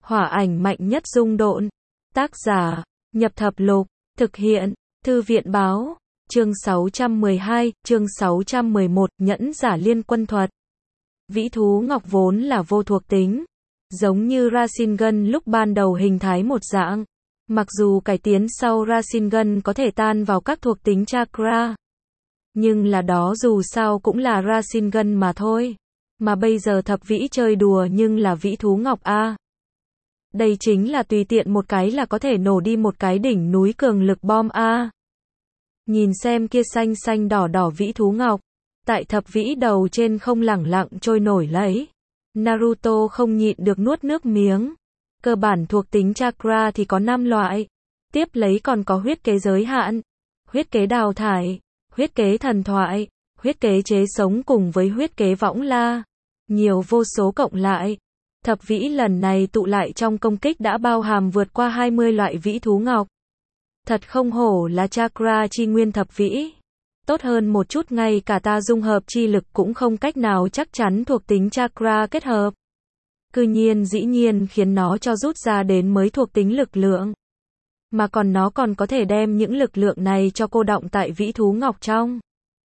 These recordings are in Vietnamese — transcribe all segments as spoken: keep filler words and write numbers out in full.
Hỏa ảnh mạnh nhất dung độn. Tác giả, Nhập Thập Lục, thực hiện, Thư viện báo, chương sáu trăm mười hai, chương sáu trăm mười một, nhẫn giả liên quân thuật. Vĩ thú ngọc vốn là vô thuộc tính, giống như Rasengan lúc ban đầu hình thái một dạng. Mặc dù cải tiến sau Rasengan có thể tan vào các thuộc tính chakra, nhưng là đó dù sao cũng là Rasengan mà thôi. Mà bây giờ thập vĩ chơi đùa nhưng là vĩ thú ngọc a. Đây chính là tùy tiện một cái là có thể nổ đi một cái đỉnh núi cường lực bom a. Nhìn xem kia xanh xanh đỏ đỏ vĩ thú ngọc, tại thập vĩ đầu trên không lẳng lặng trôi nổi lấy. Naruto không nhịn được nuốt nước miếng. Cơ bản thuộc tính chakra thì có năm loại. Tiếp lấy còn có huyết kế giới hạn, huyết kế đào thải, huyết kế thần thoại, huyết kế chế sống cùng với huyết kế võng la. Nhiều vô số cộng lại. Thập vĩ lần này tụ lại trong công kích đã bao hàm vượt qua hai mươi loại vĩ thú ngọc. Thật không hổ là chakra chi nguyên thập vĩ. Tốt hơn một chút ngay cả ta dung hợp chi lực cũng không cách nào chắc chắn thuộc tính chakra kết hợp. Cư nhiên dĩ nhiên khiến nó cho rút ra đến mới thuộc tính lực lượng. Mà còn nó còn có thể đem những lực lượng này cho cô đọng tại vĩ thú ngọc trong.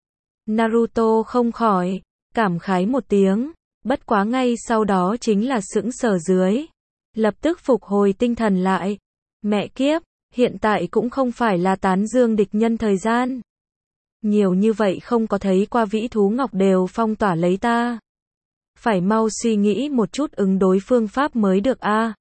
Naruto không khỏi cảm khái một tiếng, bất quá ngay sau đó chính là sững sờ dưới. Lập tức phục hồi tinh thần lại. Mẹ kiếp, hiện tại cũng không phải là tán dương địch nhân thời gian. Nhiều như vậy không có thấy qua vĩ thú ngọc đều phong tỏa lấy ta. Phải mau suy nghĩ một chút ứng đối phương pháp mới được a.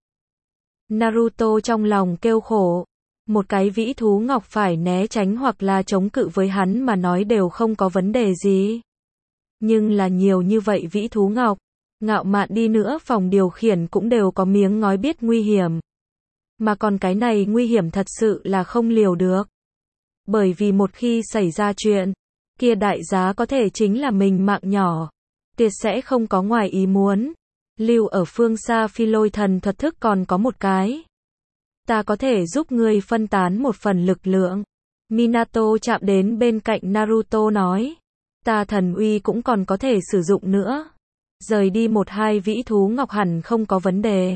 Naruto trong lòng kêu khổ. Một cái vĩ thú ngọc phải né tránh hoặc là chống cự với hắn mà nói đều không có vấn đề gì. Nhưng là nhiều như vậy vĩ thú ngọc, ngạo mạn đi nữa phòng điều khiển cũng đều có miếng ngói biết nguy hiểm. Mà còn cái này nguy hiểm thật sự là không liều được. Bởi vì một khi xảy ra chuyện, kia đại giá có thể chính là mình mạng nhỏ. Tuyệt sẽ không có ngoài ý muốn. Lưu ở phương xa phi lôi thần thuật thức còn có một cái. Ta có thể giúp ngươi phân tán một phần lực lượng. Minato chạm đến bên cạnh Naruto nói. Ta thần uy cũng còn có thể sử dụng nữa. Rời đi một hai vĩ thú ngọc hẳn không có vấn đề.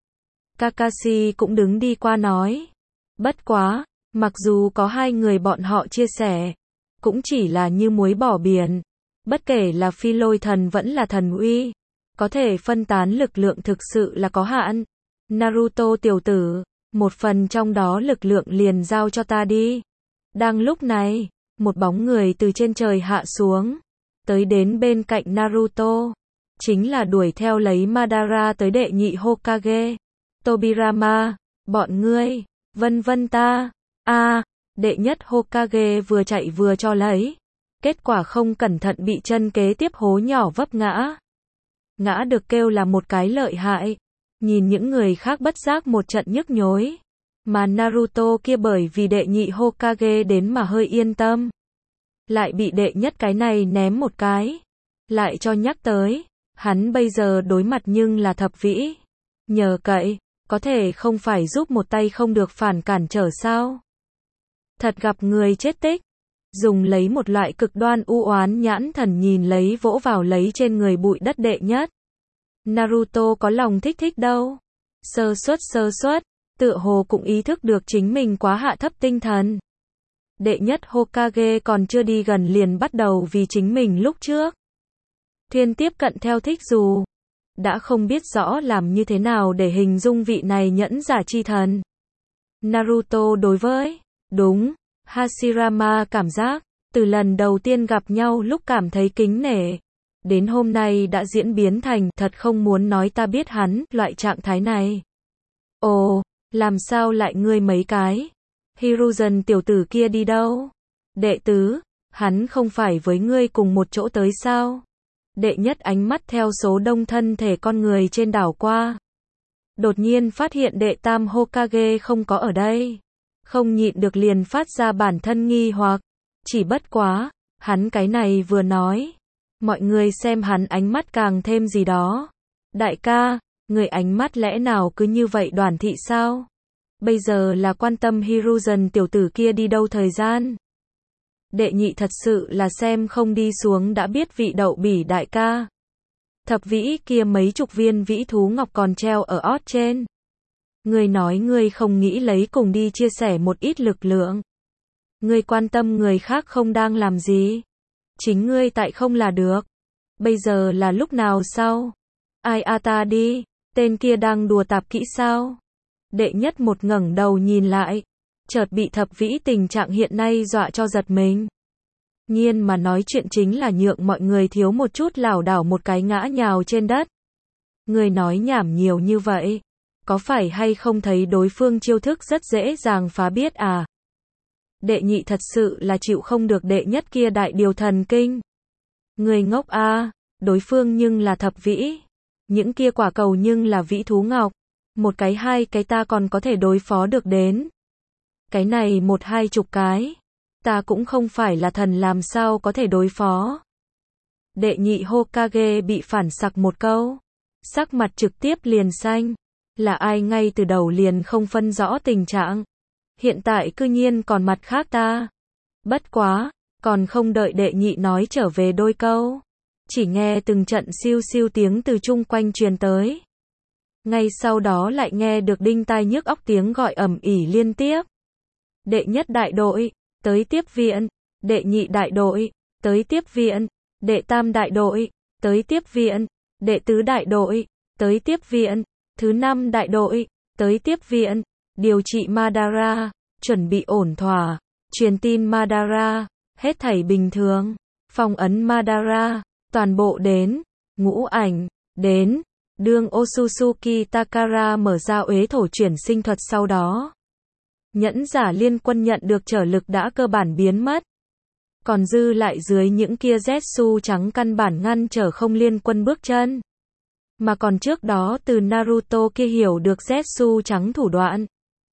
Kakashi cũng đứng đi qua nói. Bất quá, mặc dù có hai người bọn họ chia sẻ, cũng chỉ là như muối bỏ biển. Bất kể là phi lôi thần vẫn là thần uy, có thể phân tán lực lượng thực sự là có hạn. Naruto tiểu tử, một phần trong đó lực lượng liền giao cho ta đi. Đang lúc này, một bóng người từ trên trời hạ xuống, tới đến bên cạnh Naruto. Chính là đuổi theo lấy Madara tới đệ nhị Hokage. Tobirama, bọn ngươi, vân vân ta, a đệ nhất Hokage vừa chạy vừa cho lấy. Kết quả không cẩn thận bị chân kế tiếp hố nhỏ vấp ngã. Ngã được kêu là một cái lợi hại. Nhìn những người khác bất giác một trận nhức nhối. Mà Naruto kia bởi vì đệ nhị Hokage đến mà hơi yên tâm. Lại bị đệ nhất cái này ném một cái. Lại cho nhắc tới. Hắn bây giờ đối mặt nhưng là thập vĩ. Nhờ cậy, có thể không phải giúp một tay không được phản cản trở sao. Thật gặp người chết tích. Dùng lấy một loại cực đoan u oán nhãn thần nhìn lấy vỗ vào lấy trên người bụi đất đệ nhất. Naruto có lòng thích thích đâu. Sơ suất sơ suất, tựa hồ cũng ý thức được chính mình quá hạ thấp tinh thần. Đệ nhất Hokage còn chưa đi gần liền bắt đầu vì chính mình lúc trước. Thuyên tiếp cận theo thích dù. Đã không biết rõ làm như thế nào để hình dung vị này nhẫn giả chi thần. Naruto đối với, đúng, Hashirama cảm giác, từ lần đầu tiên gặp nhau lúc cảm thấy kính nể. Đến hôm nay đã diễn biến thành thật không muốn nói ta biết hắn, loại trạng thái này. Ồ, làm sao lại ngươi mấy cái? Hiruzen tiểu tử kia đi đâu? Đệ tứ, hắn không phải với ngươi cùng một chỗ tới sao? Đệ nhất ánh mắt theo số đông thân thể con người trên đảo qua. Đột nhiên phát hiện đệ tam Hokage không có ở đây. Không nhịn được liền phát ra bản thân nghi hoặc. Chỉ bất quá, hắn cái này vừa nói. Mọi người xem hắn ánh mắt càng thêm gì đó. Đại ca, người ánh mắt lẽ nào cứ như vậy đoàn thị sao? Bây giờ là quan tâm Hiruzen tiểu tử kia đi đâu thời gian. Đệ nhị thật sự là xem không đi xuống đã biết vị đậu bỉ đại ca. Thập vĩ kia mấy chục viên vĩ thú ngọc còn treo ở ót trên. Ngươi nói ngươi không nghĩ lấy cùng đi chia sẻ một ít lực lượng. Ngươi quan tâm người khác không đang làm gì. Chính ngươi tại không là được. Bây giờ là lúc nào sao? Ai a ta đi, tên kia đang đùa tạp kỹ sao? Đệ nhất một ngẩng đầu nhìn lại, chợt bị Thập Vĩ tình trạng hiện nay dọa cho giật mình. Nhiên mà nói chuyện chính là nhượng mọi người thiếu một chút lảo đảo một cái ngã nhào trên đất. Người nói nhảm nhiều như vậy, có phải hay không thấy đối phương chiêu thức rất dễ dàng phá biết à? Đệ nhị thật sự là chịu không được đệ nhất kia đại điều thần kinh. Người ngốc a, à, đối phương nhưng là Thập Vĩ. Những kia quả cầu nhưng là Vĩ Thú Ngọc. Một cái hai cái ta còn có thể đối phó được đến. Cái này một hai chục cái. Ta cũng không phải là thần làm sao có thể đối phó. Đệ nhị Hokage bị phản sặc một câu. Sắc mặt trực tiếp liền xanh. Là ai ngay từ đầu liền không phân rõ tình trạng. Hiện tại cư nhiên còn mặt khác ta. Bất quá, còn không đợi đệ nhị nói trở về đôi câu. Chỉ nghe từng trận siêu siêu tiếng từ chung quanh truyền tới. Ngay sau đó lại nghe được đinh tai nhức óc tiếng gọi ầm ĩ liên tiếp. Đệ nhất đại đội, tới tiếp viện. Đệ nhị đại đội, tới tiếp viện. Đệ tam đại đội, tới tiếp viện. Đệ tứ đại đội, tới tiếp viện. Thứ năm đại đội, tới tiếp viện. Điều trị Madara, chuẩn bị ổn thỏa. Truyền tin Madara, hết thảy bình thường. Phong ấn Madara, toàn bộ đến. Ngũ ảnh, đến. Đương Otsutsuki Takara mở ra uế thổ chuyển sinh thuật sau đó. Nhẫn giả liên quân nhận được trở lực đã cơ bản biến mất. Còn dư lại dưới những kia Zetsu trắng căn bản ngăn trở không liên quân bước chân. Mà còn trước đó từ Naruto kia hiểu được Zetsu trắng thủ đoạn.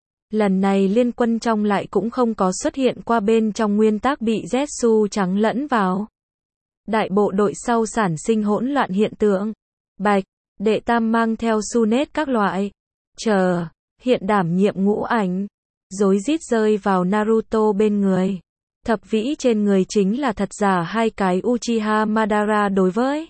Lần này liên quân trong lại cũng không có xuất hiện qua bên trong nguyên tắc bị Zetsu trắng lẫn vào. Đại bộ đội sau sản sinh hỗn loạn hiện tượng. Bạch, đệ tam mang theo Sunet các loại. Chờ, hiện đảm nhiệm ngũ ảnh. Rối rít rơi vào Naruto bên người. Thập Vĩ trên người chính là thật giả hai cái Uchiha Madara đối với.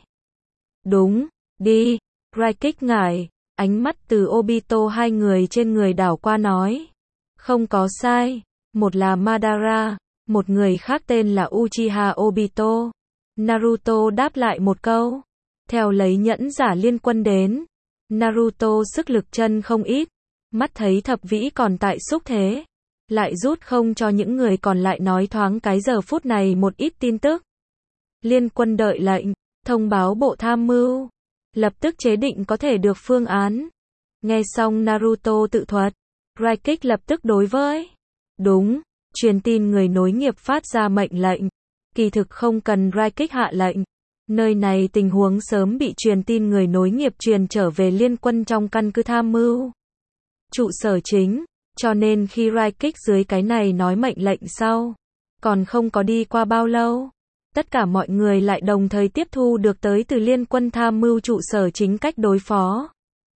Đúng, đi, Raikik ngải, ánh mắt từ Obito hai người trên người đảo qua nói. Không có sai, một là Madara, một người khác tên là Uchiha Obito. Naruto đáp lại một câu. Theo lấy nhẫn giả liên quân đến. Naruto sức lực chân không ít. Mắt thấy Thập Vĩ còn tại xúc thế. Lại rút không cho những người còn lại nói thoáng cái giờ phút này một ít tin tức. Liên quân đợi lệnh, thông báo bộ tham mưu. Lập tức chế định có thể được phương án. Nghe xong Naruto tự thuật. Raikik lập tức đối với. Đúng, truyền tin người nối nghiệp phát ra mệnh lệnh. Kỳ thực không cần Raikik hạ lệnh. Nơi này tình huống sớm bị truyền tin người nối nghiệp truyền trở về liên quân trong căn cứ tham mưu. Trụ sở chính, cho nên khi Raikik dưới cái này nói mệnh lệnh sau, còn không có đi qua bao lâu, tất cả mọi người lại đồng thời tiếp thu được tới từ liên quân tham mưu trụ sở chính cách đối phó.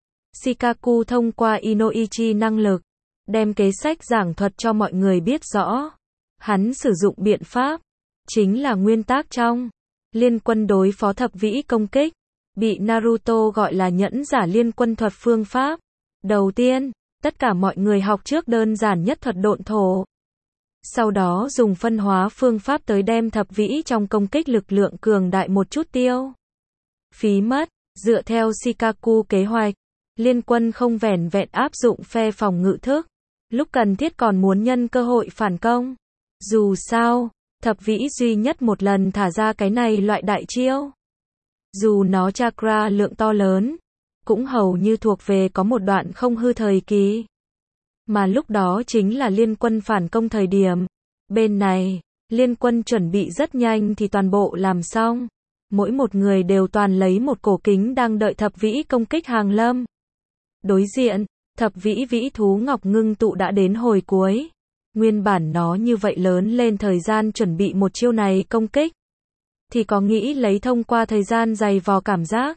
Shikaku thông qua Inoichi năng lực, đem kế sách giảng thuật cho mọi người biết rõ. Hắn sử dụng biện pháp, chính là nguyên tắc trong liên quân đối phó Thập Vĩ công kích, bị Naruto gọi là nhẫn giả liên quân thuật phương pháp. Đầu tiên, tất cả mọi người học trước đơn giản nhất thuật độn thổ. Sau đó dùng phân hóa phương pháp tới đem Thập Vĩ trong công kích lực lượng cường đại một chút tiêu. Phí mất, dựa theo Shikaku kế hoạch, liên quân không vẻn vẹn áp dụng phe phòng ngự thức, lúc cần thiết còn muốn nhân cơ hội phản công. Dù sao, Thập Vĩ duy nhất một lần thả ra cái này loại đại chiêu. Dù nó chakra lượng to lớn, cũng hầu như thuộc về có một đoạn không hư thời kỳ. Mà lúc đó chính là liên quân phản công thời điểm. Bên này, liên quân chuẩn bị rất nhanh thì toàn bộ làm xong. Mỗi một người đều toàn lấy một cổ kính đang đợi Thập Vĩ công kích hàng lâm. Đối diện, Thập Vĩ Vĩ Thú Ngọc ngưng tụ đã đến hồi cuối. Nguyên bản nó như vậy lớn lên thời gian chuẩn bị một chiêu này công kích. Thì có nghĩ lấy thông qua thời gian dày vò cảm giác.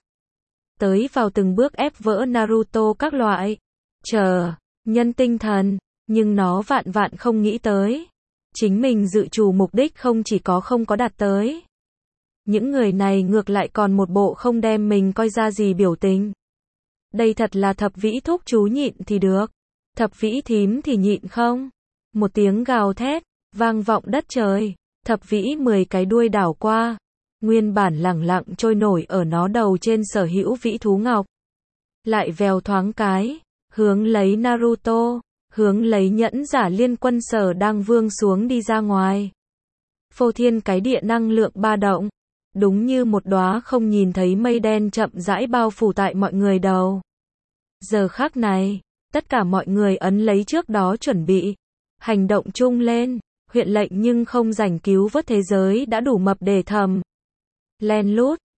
Tới vào từng bước ép vỡ Naruto các loại. Chờ, nhân tinh thần. Nhưng nó vạn vạn không nghĩ tới. Chính mình dự trù mục đích không chỉ có không có đạt tới. Những người này ngược lại còn một bộ không đem mình coi ra gì biểu tình. Đây thật là Thập Vĩ thúc chú nhịn thì được. Thập vĩ thím thì nhịn không? Một tiếng gào thét, vang vọng đất trời. Thập vĩ mười cái đuôi đảo qua. Nguyên bản lẳng lặng trôi nổi ở nó đầu trên sở hữu vĩ thú ngọc. Lại vèo thoáng cái, hướng lấy Naruto, hướng lấy nhẫn giả liên quân Sở đang vương xuống đi ra ngoài. Phô thiên cái địa năng lượng ba động, đúng như một đóa không nhìn thấy mây đen chậm rãi bao phủ tại mọi người đầu. Giờ khắc này, tất cả mọi người ấn lấy trước đó chuẩn bị, hành động chung lên, huyện lệnh nhưng không rảnh cứu vớt thế giới đã đủ mập để thầm. Len lút,